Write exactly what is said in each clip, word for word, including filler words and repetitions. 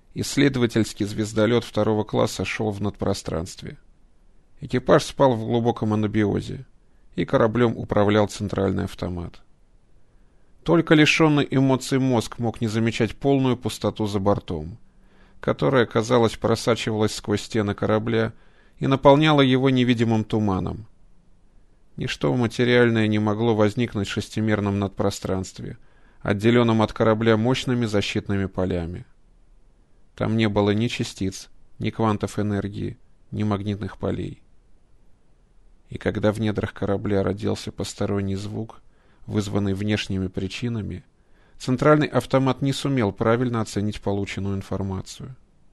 Исследовательский звездолет второго класса шел в надпространстве. Экипаж спал в глубоком анабиозе, и кораблем управлял центральный автомат. Только лишенный эмоций мозг мог не замечать полную пустоту за бортом, которая, казалось, просачивалась сквозь стены корабля и наполняла его невидимым туманом. Ничто материальное не могло возникнуть в шестимерном надпространстве, отделенном от корабля мощными защитными полями. Там не было ни частиц, ни квантов энергии, ни магнитных полей. И когда в недрах корабля родился посторонний звук, вызванный внешними причинами, центральный автомат не сумел правильно оценить полученную информацию.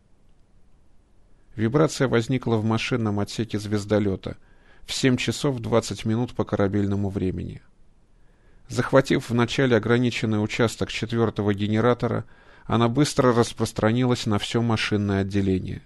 Вибрация возникла в машинном отсеке звездолета в семь часов двадцать минут по корабельному времени. Захватив вначале ограниченный участок четвертого генератора, она быстро распространилась на все машинное отделение.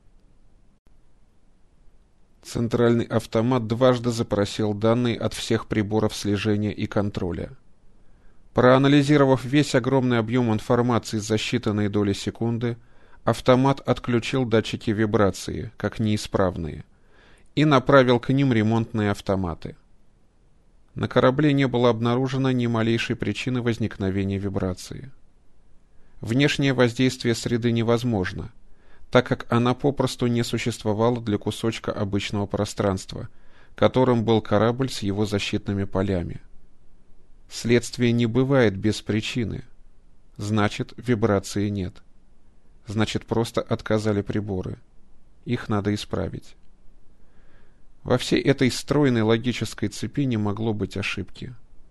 Центральный автомат дважды запросил данные от всех приборов слежения и контроля. Проанализировав весь огромный объем информации за считанные доли секунды, автомат отключил датчики вибрации, как неисправные, и направил к ним ремонтные автоматы. На корабле не было обнаружено ни малейшей причины возникновения вибрации. Внешнее воздействие среды невозможно, так как она попросту не существовала для кусочка обычного пространства, которым был корабль с его защитными полями. Следствие не бывает без причины. Значит, вибрации нет. Значит, просто отказали приборы. Их надо исправить. Во всей этой стройной логической цепи не могло быть ошибки.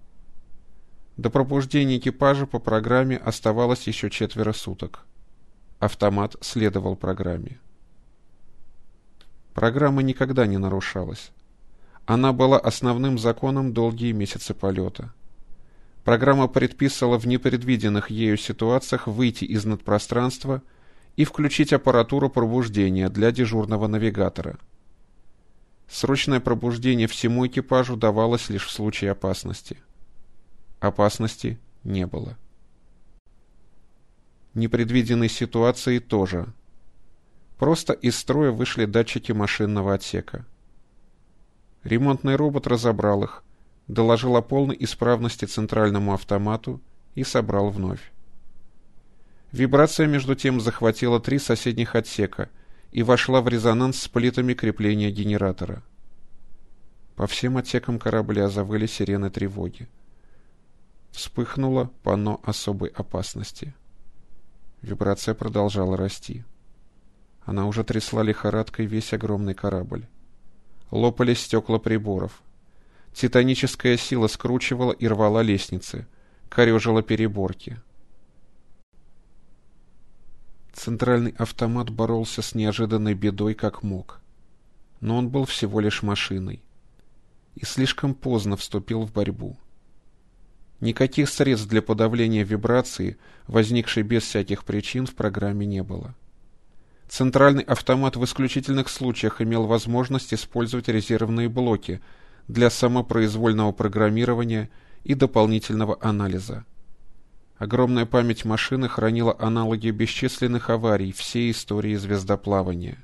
До пробуждения экипажа по программе оставалось еще четверо суток. Автомат следовал программе. Программа никогда не нарушалась. Она была основным законом долгие месяцы полета. Программа предписывала в непредвиденных ею ситуациях выйти из надпространства и включить аппаратуру пробуждения для дежурного навигатора. Срочное пробуждение всему экипажу давалось лишь в случае опасности. Опасности не было. Непредвиденной ситуации тоже. Просто из строя вышли датчики машинного отсека. Ремонтный робот разобрал их, доложил о полной исправности центральному автомату и собрал вновь. Вибрация между тем захватила три соседних отсека и вошла в резонанс с плитами крепления генератора. По всем отсекам корабля завыли сирены тревоги. Вспыхнуло панно особой опасности. Вибрация продолжала расти. Она уже трясла лихорадкой весь огромный корабль. Лопались стекла приборов. Титаническая сила скручивала и рвала лестницы, корежила переборки. Центральный автомат боролся с неожиданной бедой как мог. Но он был всего лишь машиной. И слишком поздно вступил в борьбу. Никаких средств для подавления вибрации, возникшей без всяких причин, в программе не было. Центральный автомат в исключительных случаях имел возможность использовать резервные блоки для самопроизвольного программирования и дополнительного анализа. Огромная память машины хранила аналоги бесчисленных аварий всей истории звездоплавания.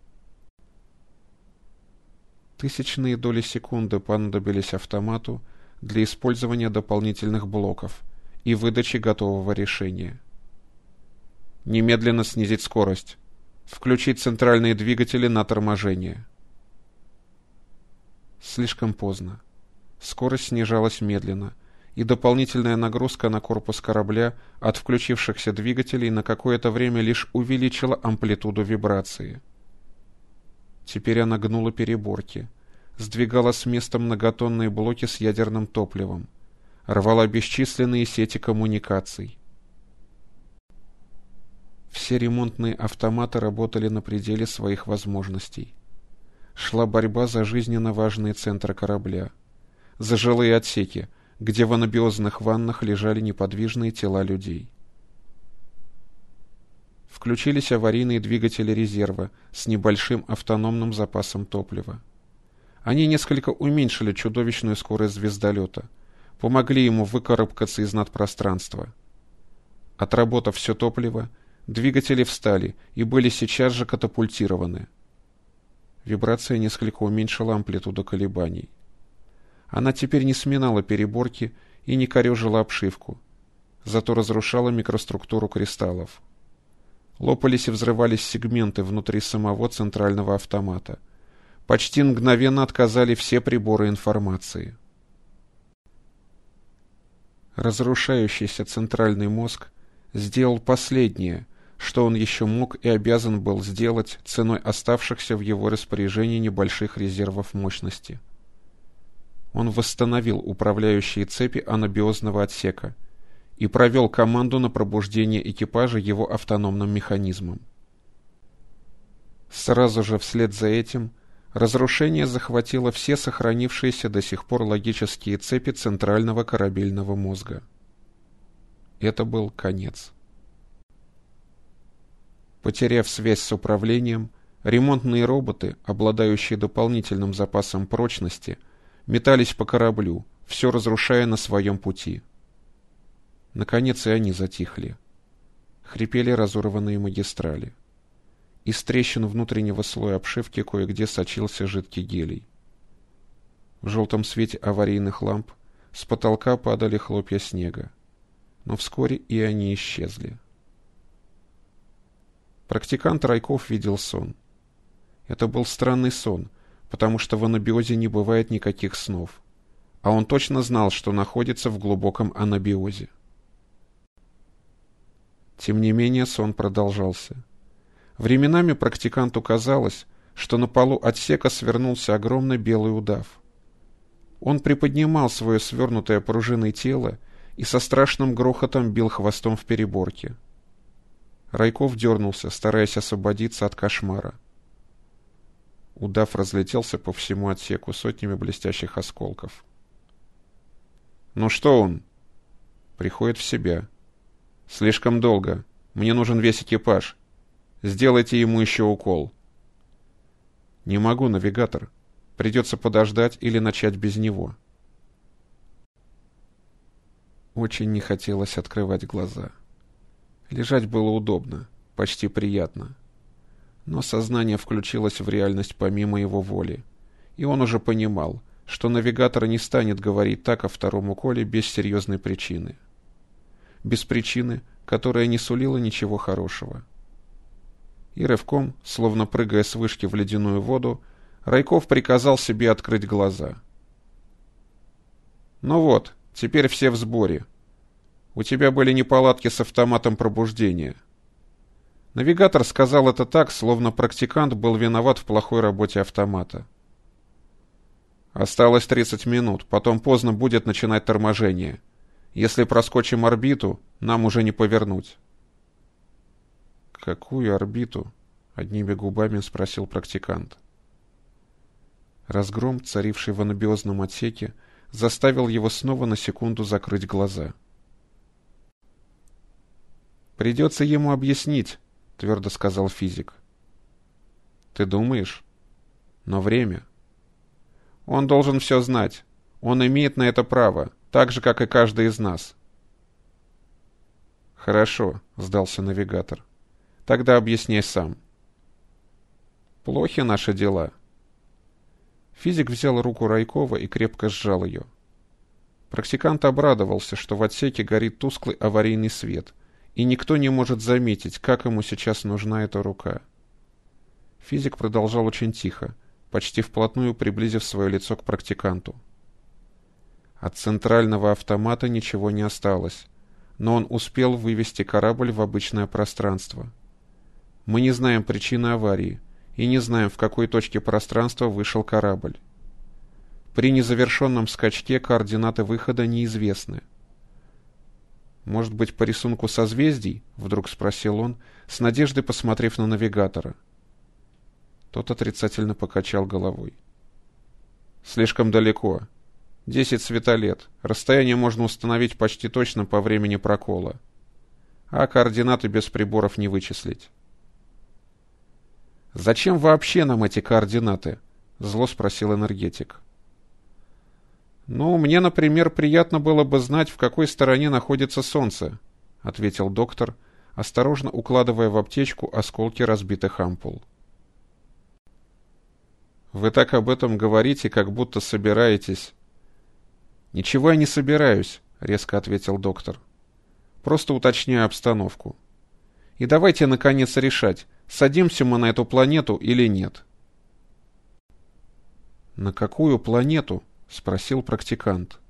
Тысячные доли секунды понадобились автомату для использования дополнительных блоков и выдачи готового решения. Немедленно снизить скорость. Включить центральные двигатели на торможение. Слишком поздно. Скорость снижалась медленно, и дополнительная нагрузка на корпус корабля от включившихся двигателей на какое-то время лишь увеличила амплитуду вибрации. Теперь она гнула переборки, сдвигала с места многотонные блоки с ядерным топливом, рвала бесчисленные сети коммуникаций. Все ремонтные автоматы работали на пределе своих возможностей. Шла борьба за жизненно важные центры корабля, за жилые отсеки, где в анабиозных ваннах лежали неподвижные тела людей. Включились аварийные двигатели резерва с небольшим автономным запасом топлива. Они несколько уменьшили чудовищную скорость звездолета, помогли ему выкарабкаться из надпространства. Отработав все топливо, Двигатели встали и были сейчас же катапультированы. Вибрация несколько уменьшила амплитуду колебаний. Она теперь не сминала переборки и не корежила обшивку, зато разрушала микроструктуру кристаллов. Лопались и взрывались сегменты внутри самого центрального автомата. Почти мгновенно отказали все приборы информации. Разрушающийся центральный мозг сделал последнее, что он еще мог и обязан был сделать ценой оставшихся в его распоряжении небольших резервов мощности. Он восстановил управляющие цепи анабиозного отсека и провел команду на пробуждение экипажа его автономным механизмом. Сразу же вслед за этим разрушение захватило все сохранившиеся до сих пор логические цепи центрального корабельного мозга. Это был конец. Потеряв связь с управлением, ремонтные роботы, обладающие дополнительным запасом прочности, метались по кораблю, все разрушая на своем пути. Наконец и они затихли. Хрипели разорванные магистрали. Из трещин внутреннего слоя обшивки кое-где сочился жидкий гелий. В желтом свете аварийных ламп с потолка падали хлопья снега, но вскоре и они исчезли. Практикант Райков видел сон. Это был странный сон, потому что в анабиозе не бывает никаких снов, а он точно знал, что находится в глубоком анабиозе. Тем не менее сон продолжался. Временами практиканту казалось, что на полу отсека свернулся огромный белый удав. Он приподнимал свое свернутое пружиной тело и со страшным грохотом бил хвостом в переборке. Райков дернулся, стараясь освободиться от кошмара. Удав разлетелся по всему отсеку сотнями блестящих осколков. «Ну что он?» «Приходит в себя. Слишком долго. Мне нужен весь экипаж. Сделайте ему еще укол». «Не могу, навигатор. Придется подождать или начать без него». Очень не хотелось открывать глаза. Лежать было удобно, почти приятно. Но сознание включилось в реальность помимо его воли, и он уже понимал, что навигатор не станет говорить так о втором уколе без серьезной причины. Без причины, которая не сулила ничего хорошего. И рывком, словно прыгая с вышки в ледяную воду, Райков приказал себе открыть глаза. «Ну вот, теперь все в сборе. У тебя были неполадки с автоматом пробуждения». Навигатор сказал это так, словно практикант был виноват в плохой работе автомата. «Осталось тридцать минут, потом поздно будет начинать торможение. Если проскочим орбиту, нам уже не повернуть». «Какую орбиту?» — одними губами спросил практикант. Разгром, царивший в анабиозном отсеке, заставил его снова на секунду закрыть глаза. «Придется ему объяснить», — твердо сказал физик. «Ты думаешь? Но время. Он должен все знать. Он имеет на это право, так же, как и каждый из нас». «Хорошо», — сдался навигатор. «Тогда объясняй сам». «Плохи наши дела». Физик взял руку Райкова и крепко сжал ее. Практикант обрадовался, что в отсеке горит тусклый аварийный свет, и никто не может заметить, как ему сейчас нужна эта рука. Физик продолжал очень тихо, почти вплотную приблизив свое лицо к практиканту. От центрального автомата ничего не осталось, но он успел вывести корабль в обычное пространство. Мы не знаем причины аварии и не знаем, в какой точке пространства вышел корабль. При незавершенном скачке координаты выхода неизвестны. «Может быть, по рисунку созвездий?» — вдруг спросил он, с надеждой посмотрев на навигатора. Тот отрицательно покачал головой. «Слишком далеко. Десять светолет. Расстояние можно установить почти точно по времени прокола. А координаты без приборов не вычислить». «Зачем вообще нам эти координаты?» — зло спросил энергетик. «Ну, мне, например, приятно было бы знать, в какой стороне находится Солнце», — ответил доктор, осторожно укладывая в аптечку осколки разбитых ампул. «Вы так об этом говорите, как будто собираетесь...» «Ничего я не собираюсь», — резко ответил доктор. «Просто уточняю обстановку. И давайте, наконец, решать, садимся мы на эту планету или нет». «На какую планету?» — спросил практикант.